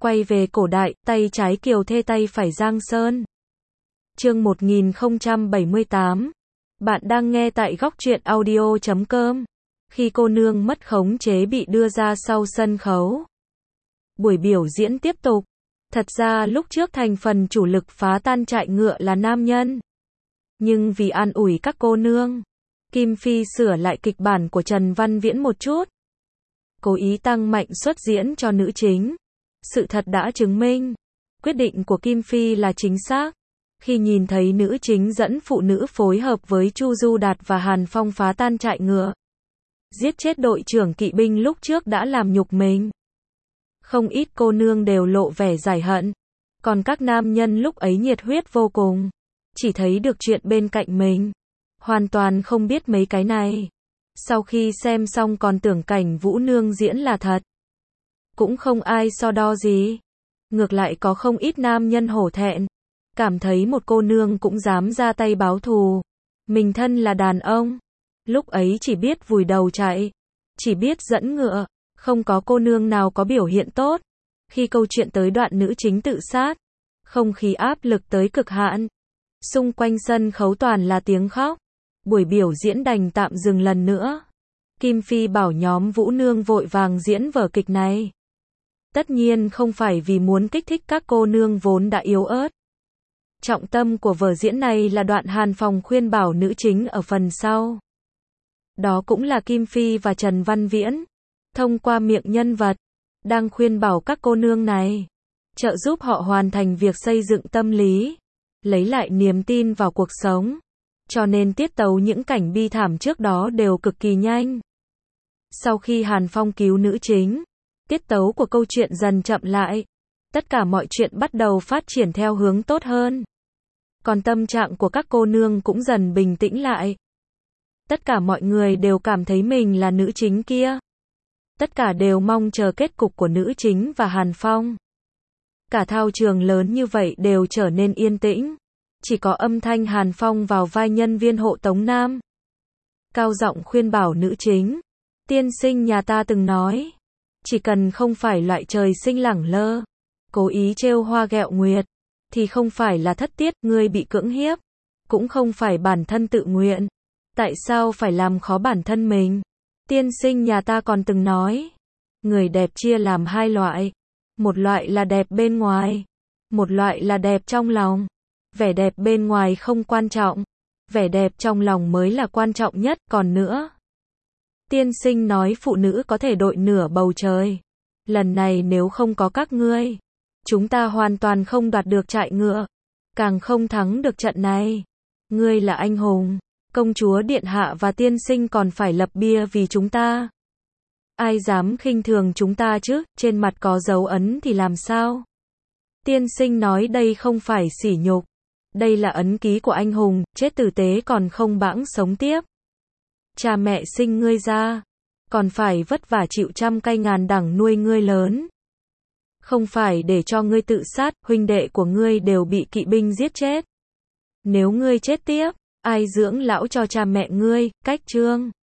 Quay về cổ đại, tay trái Kiều Thê tay phải Giang Sơn. Chương 1078. Bạn đang nghe tại góc truyện audio.com. Khi cô nương mất khống chế bị đưa ra sau sân khấu. Buổi biểu diễn tiếp tục. Thật ra lúc trước thành phần chủ lực phá tan trại ngựa là nam nhân. Nhưng vì an ủi các cô nương, Kim Phi sửa lại kịch bản của Trần Văn Viễn một chút. Cố ý tăng mạnh suất diễn cho nữ chính. Sự thật đã chứng minh, quyết định của Kim Phi là chính xác. Khi nhìn thấy nữ chính dẫn phụ nữ phối hợp với Chu Du Đạt và Hàn Phong phá tan trại ngựa, giết chết đội trưởng kỵ binh lúc trước đã làm nhục mình. Không ít cô nương đều lộ vẻ giải hận. Còn các nam nhân lúc ấy nhiệt huyết vô cùng. Chỉ thấy được chuyện bên cạnh mình. Hoàn toàn không biết mấy cái này. Sau khi xem xong còn tưởng cảnh Vũ Nương diễn là thật. Cũng không ai so đo gì. Ngược lại có không ít nam nhân hổ thẹn. Cảm thấy một cô nương cũng dám ra tay báo thù. Mình thân là đàn ông. Lúc ấy chỉ biết vùi đầu chạy. Chỉ biết dẫn ngựa. Không có cô nương nào có biểu hiện tốt. Khi câu chuyện tới đoạn nữ chính tự sát, không khí áp lực tới cực hạn. Xung quanh sân khấu toàn là tiếng khóc. Buổi biểu diễn đành tạm dừng lần nữa. Kim Phi bảo nhóm Vũ Nương vội vàng diễn vở kịch này. Tất nhiên không phải vì muốn kích thích các cô nương vốn đã yếu ớt. Trọng tâm của vở diễn này là đoạn Hàn Phong khuyên bảo nữ chính ở phần sau. Đó cũng là Kim Phi và Trần Văn Viễn, thông qua miệng nhân vật, đang khuyên bảo các cô nương này, trợ giúp họ hoàn thành việc xây dựng tâm lý, lấy lại niềm tin vào cuộc sống. Cho nên tiết tấu những cảnh bi thảm trước đó đều cực kỳ nhanh. Sau khi Hàn Phong cứu nữ chính, tiết tấu của câu chuyện dần chậm lại. Tất cả mọi chuyện bắt đầu phát triển theo hướng tốt hơn. Còn tâm trạng của các cô nương cũng dần bình tĩnh lại. Tất cả mọi người đều cảm thấy mình là nữ chính kia. Tất cả đều mong chờ kết cục của nữ chính và Hàn Phong. Cả thao trường lớn như vậy đều trở nên yên tĩnh. Chỉ có âm thanh Hàn Phong vào vai nhân viên hộ tống nam. Cao giọng khuyên bảo nữ chính. Tiên sinh nhà ta từng nói. Chỉ cần không phải loại trời sinh lẳng lơ, cố ý trêu hoa ghẹo nguyệt, thì không phải là thất tiết, ngươi bị cưỡng hiếp. Cũng không phải bản thân tự nguyện. Tại sao phải làm khó bản thân mình? Tiên sinh nhà ta còn từng nói. Người đẹp chia làm hai loại. Một loại là đẹp bên ngoài. Một loại là đẹp trong lòng. Vẻ đẹp bên ngoài không quan trọng. Vẻ đẹp trong lòng mới là quan trọng nhất. Còn nữa, tiên sinh nói phụ nữ có thể đội nửa bầu trời. Lần này nếu không có các ngươi, chúng ta hoàn toàn không đoạt được trại ngựa. Càng không thắng được trận này. Ngươi là anh hùng. Công chúa điện hạ và tiên sinh còn phải lập bia vì chúng ta. Ai dám khinh thường chúng ta chứ, trên mặt có dấu ấn thì làm sao? Tiên sinh nói đây không phải sỉ nhục. Đây là ấn ký của anh hùng, chết tử tế còn không bẵng sống tiếp. Cha mẹ sinh ngươi ra, còn phải vất vả chịu trăm cây ngàn đắng nuôi ngươi lớn. Không phải để cho ngươi tự sát, huynh đệ của ngươi đều bị kỵ binh giết chết. Nếu ngươi chết tiếp, ai dưỡng lão cho cha mẹ ngươi? Cách chương